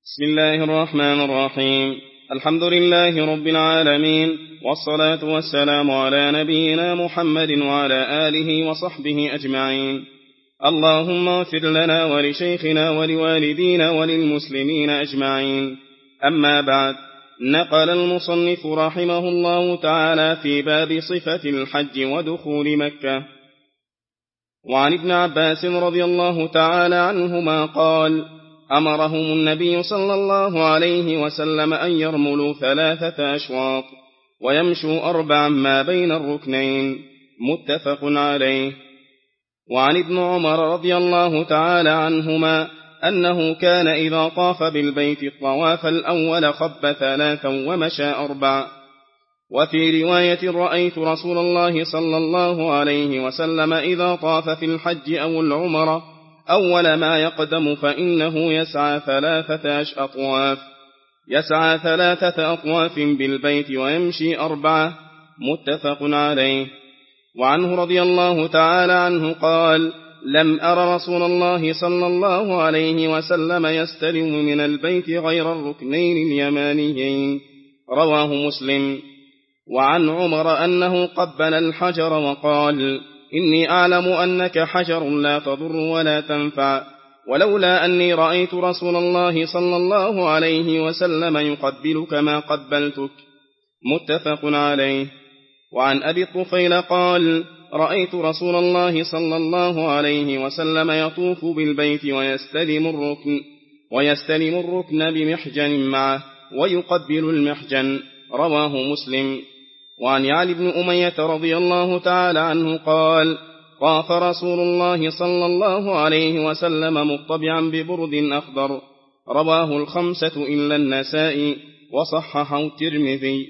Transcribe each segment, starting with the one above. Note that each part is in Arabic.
بسم الله الرحمن الرحيم. الحمد لله رب العالمين، والصلاة والسلام على نبينا محمد وعلى آله وصحبه أجمعين. اللهم اغفر لنا ولشيخنا ولوالدينا وللمسلمين أجمعين. أما بعد، نقل المصنف رحمه الله تعالى في باب صفة الحج ودخول مكة وعن ابن عباس رضي الله تعالى عنهما قال: أمرهم النبي صلى الله عليه وسلم أن يرملوا 3 أشواط ويمشوا 4 ما بين الركنين، متفق عليه. وعن ابن عمر رضي الله تعالى عنهما أنه كان إذا طاف بالبيت الطواف الأول خب 3 ومشى 4. وفي رواية: رأيت رسول الله صلى الله عليه وسلم إذا طاف في الحج أو العمرة أول ما يقدم فإنه يسعى 3 أطواف، يسعى 3 أطواف بالبيت ويمشي 4، متفق عليه. وعنه رضي الله تعالى عنه قال: لم أر رسول الله صلى الله عليه وسلم يستلم من البيت غير الركنين اليمانيين، رواه مسلم. وعن عمر أنه قبل الحجر وقال: إني أعلم أنك حجر لا تضر ولا تنفع، ولولا أني رأيت رسول الله صلى الله عليه وسلم يقبلك ما قبلتك، متفق عليه. وعن أبي الطفيل قال: رأيت رسول الله صلى الله عليه وسلم يطوف بالبيت ويستلم الركن بمحجن معه ويقبل المحجن، رواه مسلم. وعن علي بن أمية رضي الله تعالى عنه قال: طاف رسول الله صلى الله عليه وسلم مطبعا ببرد أخضر، رواه 5 إلا النسائي وصححه الترمذي.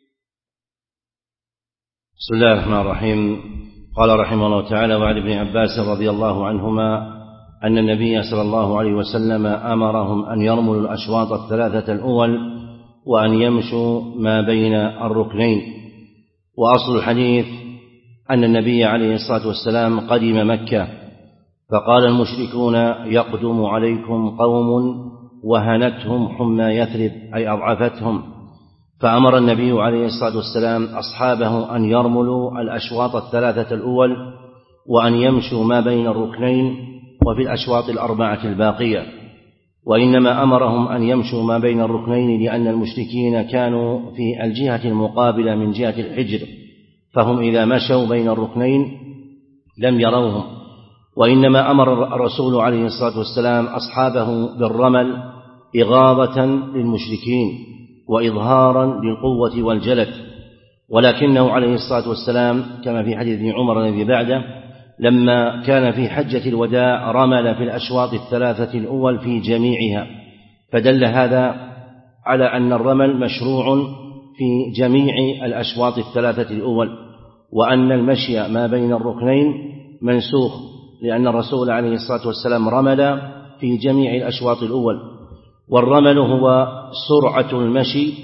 بسم الله الرحمن الرحيم. قال رحمه الله تعالى: وعن ابن عباس رضي الله عنهما أن النبي صلى الله عليه وسلم أمرهم أن يرملوا الأشواط 3 الأول وأن يمشوا ما بين الركنين. وأصل الحديث أن النبي عليه الصلاة والسلام قدم مكة، فقال المشركون: يقدم عليكم قوم وهنتهم حمى يثرب، أي أضعفتهم. فأمر النبي عليه الصلاة والسلام أصحابه أن يرملوا الأشواط 3 الأول وأن يمشوا ما بين الركنين وفي الأشواط 4 الباقية. وإنما أمرهم أن يمشوا ما بين الركنين لأن المشركين كانوا في الجهة المقابلة من جهة الحجر، فهم إذا مشوا بين الركنين لم يروهم. وإنما أمر الرسول عليه الصلاة والسلام أصحابه بالرمل إغاظة للمشركين وإظهارا للقوة والجلد. ولكنه عليه الصلاة والسلام كما في حديث ابن عمر الذي بعده لما كان في حجة الوداع رمل في الأشواط 3 الأول في جميعها، فدل هذا على أن الرمل مشروع في جميع الأشواط 3 الأول، وأن المشي ما بين الركنين منسوخ، لأن الرسول عليه الصلاة والسلام رمل في جميع الأشواط الأول. والرمل هو سرعة المشي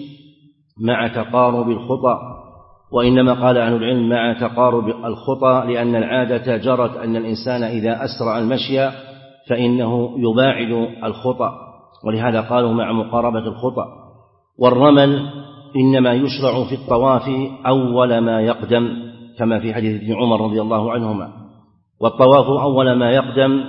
مع تقارب الخطى، وإنما قال أهل العلم مع تقارب الخطى لأن العادة جرت أن الإنسان إذا أسرع المشي فإنه يباعد الخطى، ولهذا قالوا مع مقاربة الخطى. والرمل إنما يشرع في الطواف أول ما يقدم كما في حديث ابن عمر رضي الله عنهما. والطواف أول ما يقدم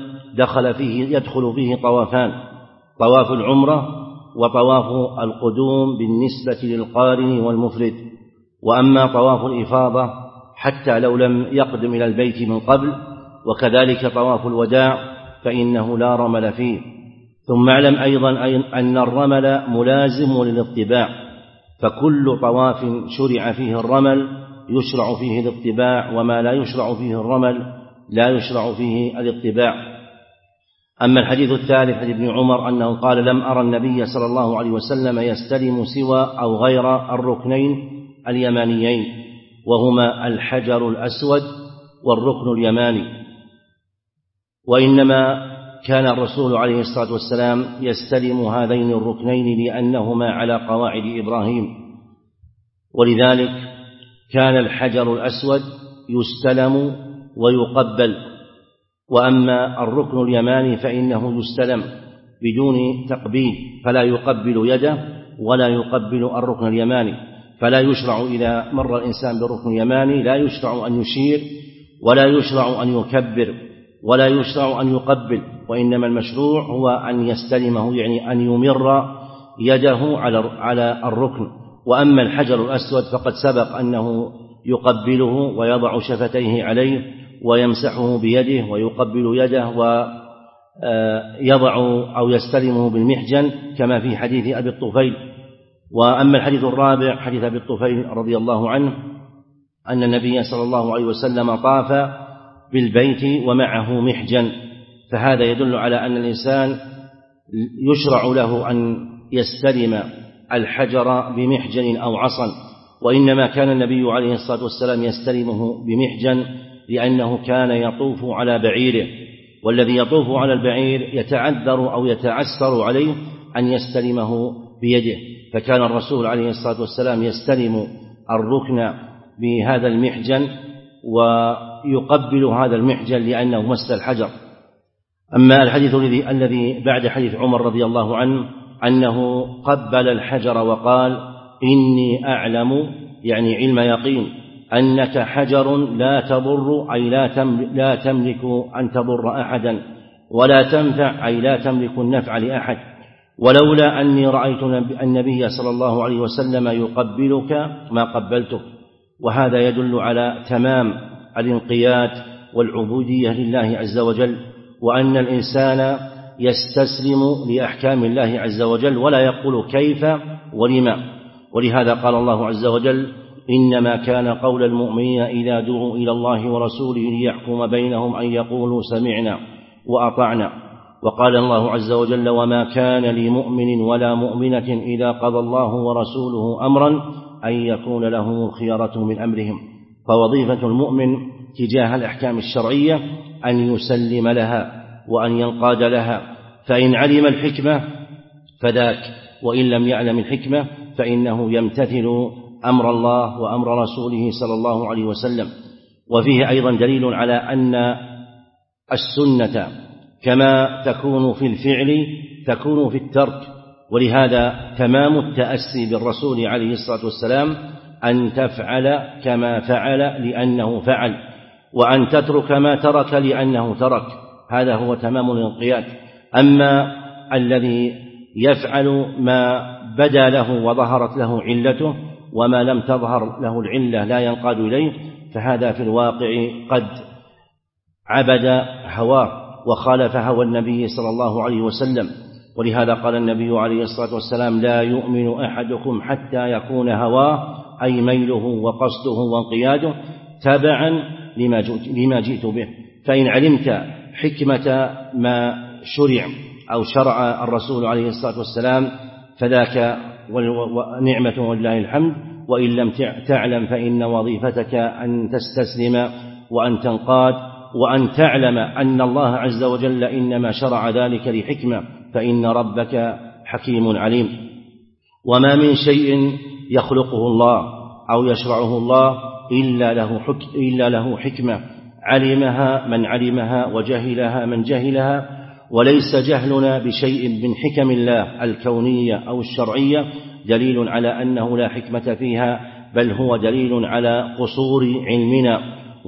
يدخل فيه طوافان: طواف العمرة وطواف القدوم بالنسبة للقارن والمفرد. وأما طواف الإفاضة حتى لو لم يقدم إلى البيت من قبل، وكذلك طواف الوداع فإنه لا رمل فيه. ثم اعلم أيضا أن الرمل ملازم للاطباع، فكل طواف شرع فيه الرمل يشرع فيه الاطباع، وما لا يشرع فيه الرمل لا يشرع فيه الاطباع. أما الحديث الثالث حديث ابن عمر أنه قال: لم أرى النبي صلى الله عليه وسلم يستلم سوى أو غير الركنين اليمانيين، وهما الحجر الأسود والركن اليماني. وإنما كان الرسول عليه الصلاة والسلام يستلم هذين الركنين لأنهما على قواعد إبراهيم، ولذلك كان الحجر الأسود يستلم ويقبل، وأما الركن اليماني فإنه يستلم بدون تقبيل، فلا يقبل يده ولا يقبل الركن اليماني. فلا يشرع إذا مر الإنسان بالركن اليماني لا يشرع أن يشير ولا يشرع أن يكبر ولا يشرع أن يقبل، وإنما المشروع هو أن يستلمه، يعني أن يمر يده على الركن. وأما الحجر الأسود فقد سبق أنه يقبله ويضع شفتيه عليه ويمسحه بيده ويقبل يده ويضع أو يستلمه بالمحجن كما في حديث أبي الطفيل. وأما الحديث الرابع حديث أبي الطفيل رضي الله عنه أن النبي صلى الله عليه وسلم طاف بالبيت ومعه محجن، فهذا يدل على أن الإنسان يشرع له أن يستلم الحجر بمحجن أو عصا، وإنما كان النبي عليه الصلاة والسلام يستلمه بمحجن لأنه كان يطوف على بعيره، والذي يطوف على البعير يتعذر أو يتعسر عليه أن يستلمه بيده، فكان الرسول عليه الصلاة والسلام يستلم الركن بهذا المحجن ويقبل هذا المحجن لأنه مس الحجر. أما الحديث الذي بعد حديث عمر رضي الله عنه أنه قبل الحجر وقال إني أعلم، يعني علم يقين، أنك حجر لا تضر، أي لا تملك أن تضر أحدا، ولا تنفع، أي لا تملك النفع لأحد، ولولا أني رأيت النبي صلى الله عليه وسلم يقبلك ما قبلتك. وهذا يدل على تمام الانقياد والعبودية لله عز وجل، وأن الإنسان يستسلم لأحكام الله عز وجل ولا يقول كيف ولما. ولهذا قال الله عز وجل إنما كان قول المؤمنين إذا دعوا إلى الله ورسوله ليحكم بينهم أن يقولوا سمعنا وأطعنا. وقال الله عز وجل وما كان لمؤمن ولا مؤمنة إذا قضى الله ورسوله أمرا أن يكون لهم الخيرة من أمرهم. فوظيفة المؤمن تجاه الأحكام الشرعية أن يسلم لها وأن ينقاد لها، فإن علم الحكمة فذاك، وإن لم يعلم الحكمة فإنه يمتثل أمر الله وأمر رسوله صلى الله عليه وسلم. وفيه أيضا دليل على أن السنة كما تكون في الفعل تكون في الترك، ولهذا تمام التأسي بالرسول عليه الصلاة والسلام أن تفعل كما فعل لأنه فعل، وأن تترك ما ترك لأنه ترك، هذا هو تمام الانقياد. أما الذي يفعل ما بدا له وظهرت له علته وما لم تظهر له العلة لا ينقاد إليه، فهذا في الواقع قد عبد هواه وخالف هوى النبي صلى الله عليه وسلم. ولهذا قال النبي عليه الصلاة والسلام لا يؤمن أحدكم حتى يكون هواه، أي ميله وقصده وانقياده تبعا لما جئت به. فإن علمت حكمة ما شرع أو شرع الرسول عليه الصلاة والسلام فذاك ونعمة ولله الحمد، وإن لم تعلم فإن وظيفتك أن تستسلم وأن تنقاد وأن تعلم أن الله عز وجل إنما شرع ذلك لحكمة، فإن ربك حكيم عليم. وما من شيء يخلقه الله أو يشرعه الله إلا له حكمة علمها من علمها وجهلها من جهلها، وليس جهلنا بشيء من حكم الله الكونية أو الشرعية دليل على أنه لا حكمة فيها، بل هو دليل على قصور علمنا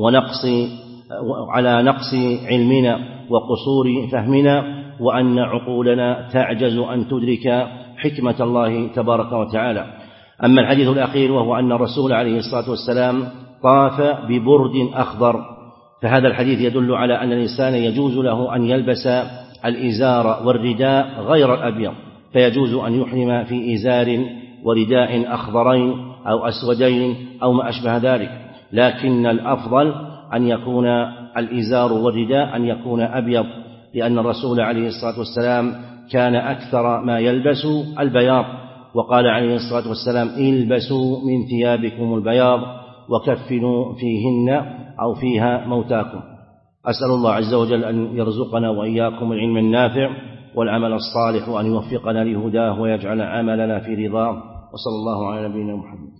على نقص علمنا وقصور فهمنا، وأن عقولنا تعجز أن تدرك حكمة الله تبارك وتعالى. أما الحديث الأخير وهو أن الرسول عليه الصلاة والسلام طاف ببرد أخضر، فهذا الحديث يدل على أن الإنسان يجوز له أن يلبس الإزار والرداء غير الأبيض، فيجوز أن يحرم في إزار ورداء أخضرين أو أسودين أو ما أشبه ذلك، لكن الأفضل أن يكون الإزار والرداء أن يكون أبيض، لأن الرسول عليه الصلاة والسلام كان أكثر ما يلبس البياض، وقال عليه الصلاة والسلام البسوا من ثيابكم البياض وكفنوا فيهن أو فيها موتاكم. أسأل الله عز وجل أن يرزقنا وإياكم العلم النافع والعمل الصالح، وأن يوفقنا لهداه ويجعل عملنا في رضاه، وصلى الله على نبينا محمد.